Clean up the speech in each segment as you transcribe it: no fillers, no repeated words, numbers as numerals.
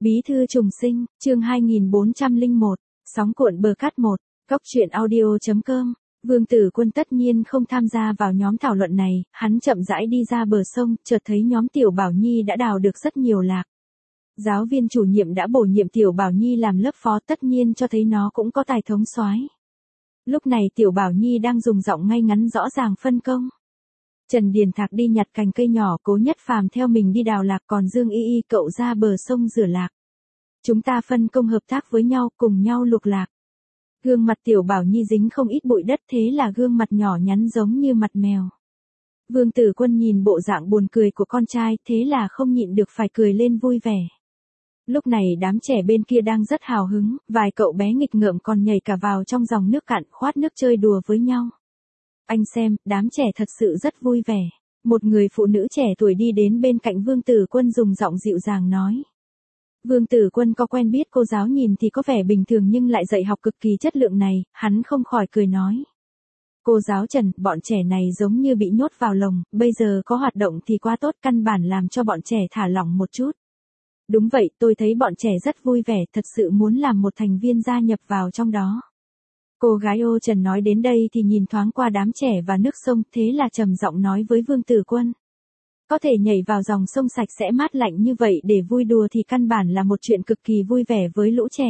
Bí thư trùng sinh, chương 2401, sóng cuộn bờ cát 1, Cóc truyện audio.com. Vương Tử Quân tất nhiên không tham gia vào nhóm thảo luận này, hắn chậm rãi đi ra bờ sông, chợt thấy nhóm Tiểu Bảo Nhi đã đào được rất nhiều lạc. Giáo viên chủ nhiệm đã bổ nhiệm Tiểu Bảo Nhi làm lớp phó, tất nhiên cho thấy nó cũng có tài thống soái. Lúc này Tiểu Bảo Nhi đang dùng giọng ngay ngắn rõ ràng phân công. Trần Điền Thạc đi nhặt cành cây nhỏ, Cố Nhất Phàm theo mình đi đào lạc, còn Dương Y Y cậu ra bờ sông rửa lạc. Chúng ta phân công hợp tác với nhau, cùng nhau luộc lạc. Gương mặt Tiểu Bảo Nhi dính không ít bụi đất, thế là gương mặt nhỏ nhắn giống như mặt mèo. Vương Tử Quân nhìn bộ dạng buồn cười của con trai, thế là không nhịn được phải cười lên vui vẻ. Lúc này đám trẻ bên kia đang rất hào hứng, vài cậu bé nghịch ngợm còn nhảy cả vào trong dòng nước cạn, khoát nước chơi đùa với nhau. Anh xem, đám trẻ thật sự rất vui vẻ. Một người phụ nữ trẻ tuổi đi đến bên cạnh Vương Tử Quân dùng giọng dịu dàng nói. Vương Tử Quân có quen biết cô giáo nhìn thì có vẻ bình thường nhưng lại dạy học cực kỳ chất lượng này, hắn không khỏi cười nói. Cô giáo Trần, bọn trẻ này giống như bị nhốt vào lồng, bây giờ có hoạt động thì quá tốt, căn bản làm cho bọn trẻ thả lỏng một chút. Đúng vậy, tôi thấy bọn trẻ rất vui vẻ, thật sự muốn làm một thành viên gia nhập vào trong đó. Cô gái ô Trần nói đến đây thì nhìn thoáng qua đám trẻ và nước sông, thế là trầm giọng nói với Vương Tử Quân. Có thể nhảy vào dòng sông sạch sẽ mát lạnh như vậy để vui đùa thì căn bản là một chuyện cực kỳ vui vẻ với lũ trẻ.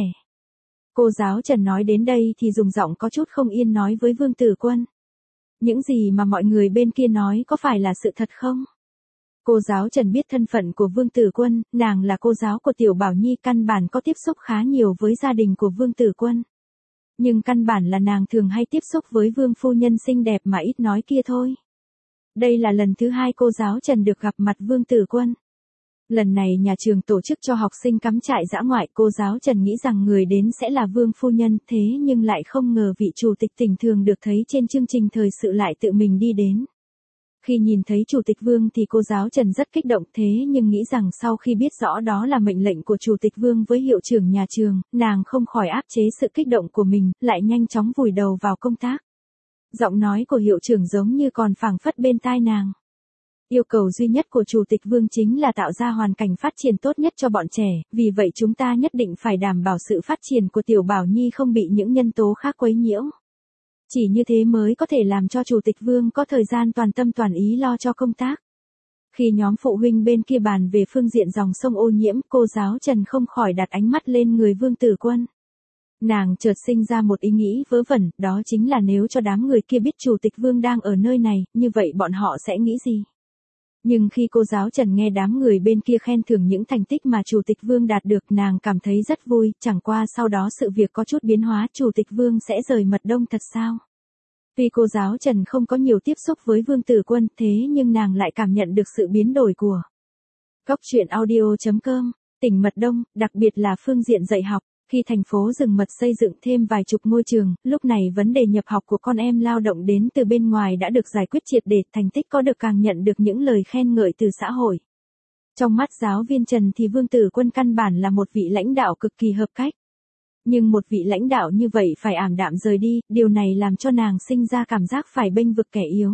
Cô giáo Trần nói đến đây thì dùng giọng có chút không yên nói với Vương Tử Quân. Những gì mà mọi người bên kia nói có phải là sự thật không? Cô giáo Trần biết thân phận của Vương Tử Quân, nàng là cô giáo của Tiểu Bảo Nhi, căn bản có tiếp xúc khá nhiều với gia đình của Vương Tử Quân. Nhưng căn bản là nàng thường hay tiếp xúc với Vương phu nhân xinh đẹp mà ít nói kia thôi. Đây là lần thứ hai cô giáo Trần được gặp mặt Vương Tử Quân. Lần này nhà trường tổ chức cho học sinh cắm trại dã ngoại, cô giáo Trần nghĩ rằng người đến sẽ là Vương phu nhân, thế nhưng lại không ngờ vị chủ tịch tỉnh thường được thấy trên chương trình thời sự lại tự mình đi đến. Khi nhìn thấy chủ tịch Vương thì cô giáo Trần rất kích động, thế nhưng nghĩ rằng sau khi biết rõ đó là mệnh lệnh của chủ tịch Vương với hiệu trưởng nhà trường, nàng không khỏi áp chế sự kích động của mình, lại nhanh chóng vùi đầu vào công tác. Giọng nói của hiệu trưởng giống như còn phảng phất bên tai nàng. Yêu cầu duy nhất của chủ tịch Vương chính là tạo ra hoàn cảnh phát triển tốt nhất cho bọn trẻ, vì vậy chúng ta nhất định phải đảm bảo sự phát triển của Tiểu Bảo Nhi không bị những nhân tố khác quấy nhiễu. Chỉ như thế mới có thể làm cho chủ tịch Vương có thời gian toàn tâm toàn ý lo cho công tác. Khi nhóm phụ huynh bên kia bàn về phương diện dòng sông ô nhiễm, cô giáo Trần không khỏi đặt ánh mắt lên người Vương Tử Quân. Nàng chợt sinh ra một ý nghĩ vớ vẩn, đó chính là nếu cho đám người kia biết chủ tịch Vương đang ở nơi này, như vậy bọn họ sẽ nghĩ gì? Nhưng khi cô giáo Trần nghe đám người bên kia khen thưởng những thành tích mà chủ tịch Vương đạt được, nàng cảm thấy rất vui, chẳng qua sau đó sự việc có chút biến hóa, chủ tịch Vương sẽ rời mật đông thật sao? Tuy cô giáo Trần không có nhiều tiếp xúc với Vương Tử Quân, thế nhưng nàng lại cảm nhận được sự biến đổi của Cóc truyện audio.com, tỉnh mật đông, đặc biệt là phương diện dạy học. Khi thành phố Rừng Mật xây dựng thêm vài chục ngôi trường, lúc này vấn đề nhập học của con em lao động đến từ bên ngoài đã được giải quyết triệt để, thành tích có được càng nhận được những lời khen ngợi từ xã hội. Trong mắt giáo viên Trần thì Vương Tử Quân căn bản là một vị lãnh đạo cực kỳ hợp cách. Nhưng một vị lãnh đạo như vậy phải ảm đạm rời đi, điều này làm cho nàng sinh ra cảm giác phải bênh vực kẻ yếu.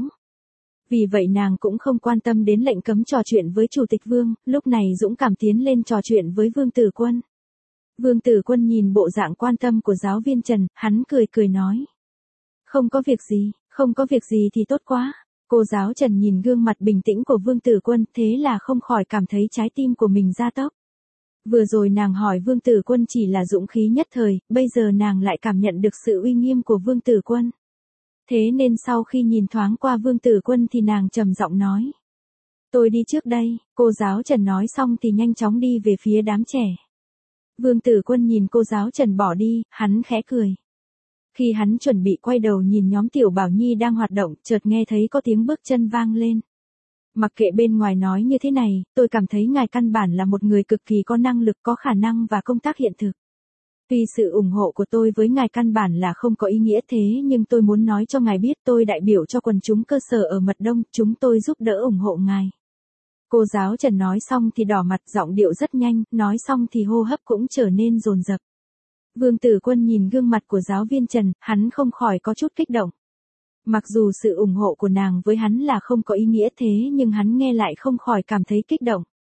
Vì vậy nàng cũng không quan tâm đến lệnh cấm trò chuyện với chủ tịch Vương, lúc này dũng cảm tiến lên trò chuyện với Vương Tử Quân. Vương Tử Quân nhìn bộ dạng quan tâm của giáo viên Trần, hắn cười cười nói. Không có việc gì thì tốt quá. Cô giáo Trần nhìn gương mặt bình tĩnh của Vương Tử Quân, thế là không khỏi cảm thấy trái tim của mình ra tốc. Vừa rồi nàng hỏi Vương Tử Quân chỉ là dũng khí nhất thời, bây giờ nàng lại cảm nhận được sự uy nghiêm của Vương Tử Quân. Thế nên sau khi nhìn thoáng qua Vương Tử Quân thì nàng trầm giọng nói. Tôi đi trước đây, cô giáo Trần nói xong thì nhanh chóng đi về phía đám trẻ. Vương Tử Quân nhìn cô giáo Trần bỏ đi, hắn khẽ cười. Khi hắn chuẩn bị quay đầu nhìn nhóm Tiểu Bảo Nhi đang hoạt động, chợt nghe thấy có tiếng bước chân vang lên. Mặc kệ bên ngoài nói như thế này, tôi cảm thấy ngài căn bản là một người cực kỳ có năng lực, có khả năng và công tác hiện thực. Tuy sự ủng hộ của tôi với ngài căn bản là không có ý nghĩa, thế nhưng tôi muốn nói cho ngài biết tôi đại biểu cho quần chúng cơ sở ở Mật Đông, chúng tôi giúp đỡ ủng hộ ngài. Cô giáo Trần nói xong thì đỏ mặt, giọng điệu rất nhanh, nói xong thì hô hấp cũng trở nên dồn dập. Vương Tử Quân nhìn gương mặt của giáo viên Trần, hắn không khỏi có chút kích động. Mặc dù sự ủng hộ của nàng với hắn là không có ý nghĩa, thế nhưng hắn nghe lại không khỏi cảm thấy kích động.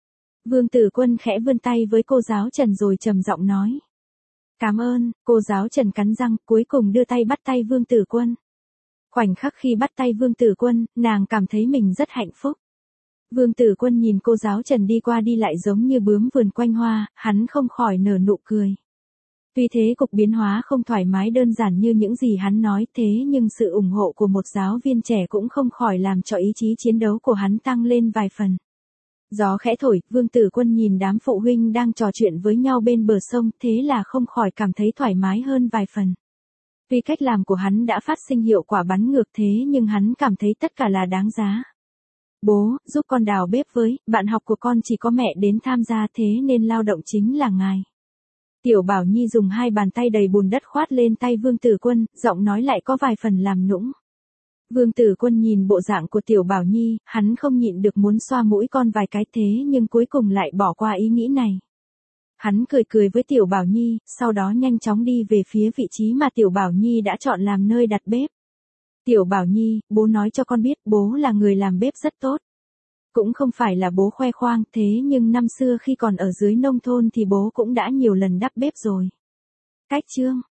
Vương Tử Quân khẽ vươn tay với cô giáo Trần rồi trầm giọng nói. Cảm ơn, cô giáo Trần cắn răng, cuối cùng đưa tay bắt tay Vương Tử Quân. Khoảnh khắc khi bắt tay Vương Tử Quân, nàng cảm thấy mình rất hạnh phúc. Vương Tử Quân nhìn cô giáo Trần đi qua đi lại giống như bướm vườn quanh hoa, hắn không khỏi nở nụ cười. Tuy thế cục biến hóa không thoải mái đơn giản như những gì hắn nói, thế nhưng sự ủng hộ của một giáo viên trẻ cũng không khỏi làm cho ý chí chiến đấu của hắn tăng lên vài phần. Gió khẽ thổi, Vương Tử Quân nhìn đám phụ huynh đang trò chuyện với nhau bên bờ sông, thế là không khỏi cảm thấy thoải mái hơn vài phần. Tuy cách làm của hắn đã phát sinh hiệu quả bắn ngược thế nhưng hắn cảm thấy tất cả là đáng giá. Bố, giúp con đào bếp với, bạn học của con chỉ có mẹ đến tham gia thế nên lao động chính là ngài. Tiểu Bảo Nhi dùng hai bàn tay đầy bùn đất khoát lên tay Vương Tử Quân, giọng nói lại có vài phần làm nũng. Vương Tử Quân nhìn bộ dạng của Tiểu Bảo Nhi, hắn không nhịn được muốn xoa mũi con vài cái thế nhưng cuối cùng lại bỏ qua ý nghĩ này. Hắn cười cười với Tiểu Bảo Nhi, sau đó nhanh chóng đi về phía vị trí mà Tiểu Bảo Nhi đã chọn làm nơi đặt bếp. Tiểu Bảo Nhi, bố nói cho con biết bố là người làm bếp rất tốt. Cũng không phải là bố khoe khoang thế nhưng năm xưa khi còn ở dưới nông thôn thì bố cũng đã nhiều lần đắp bếp rồi. Cách chương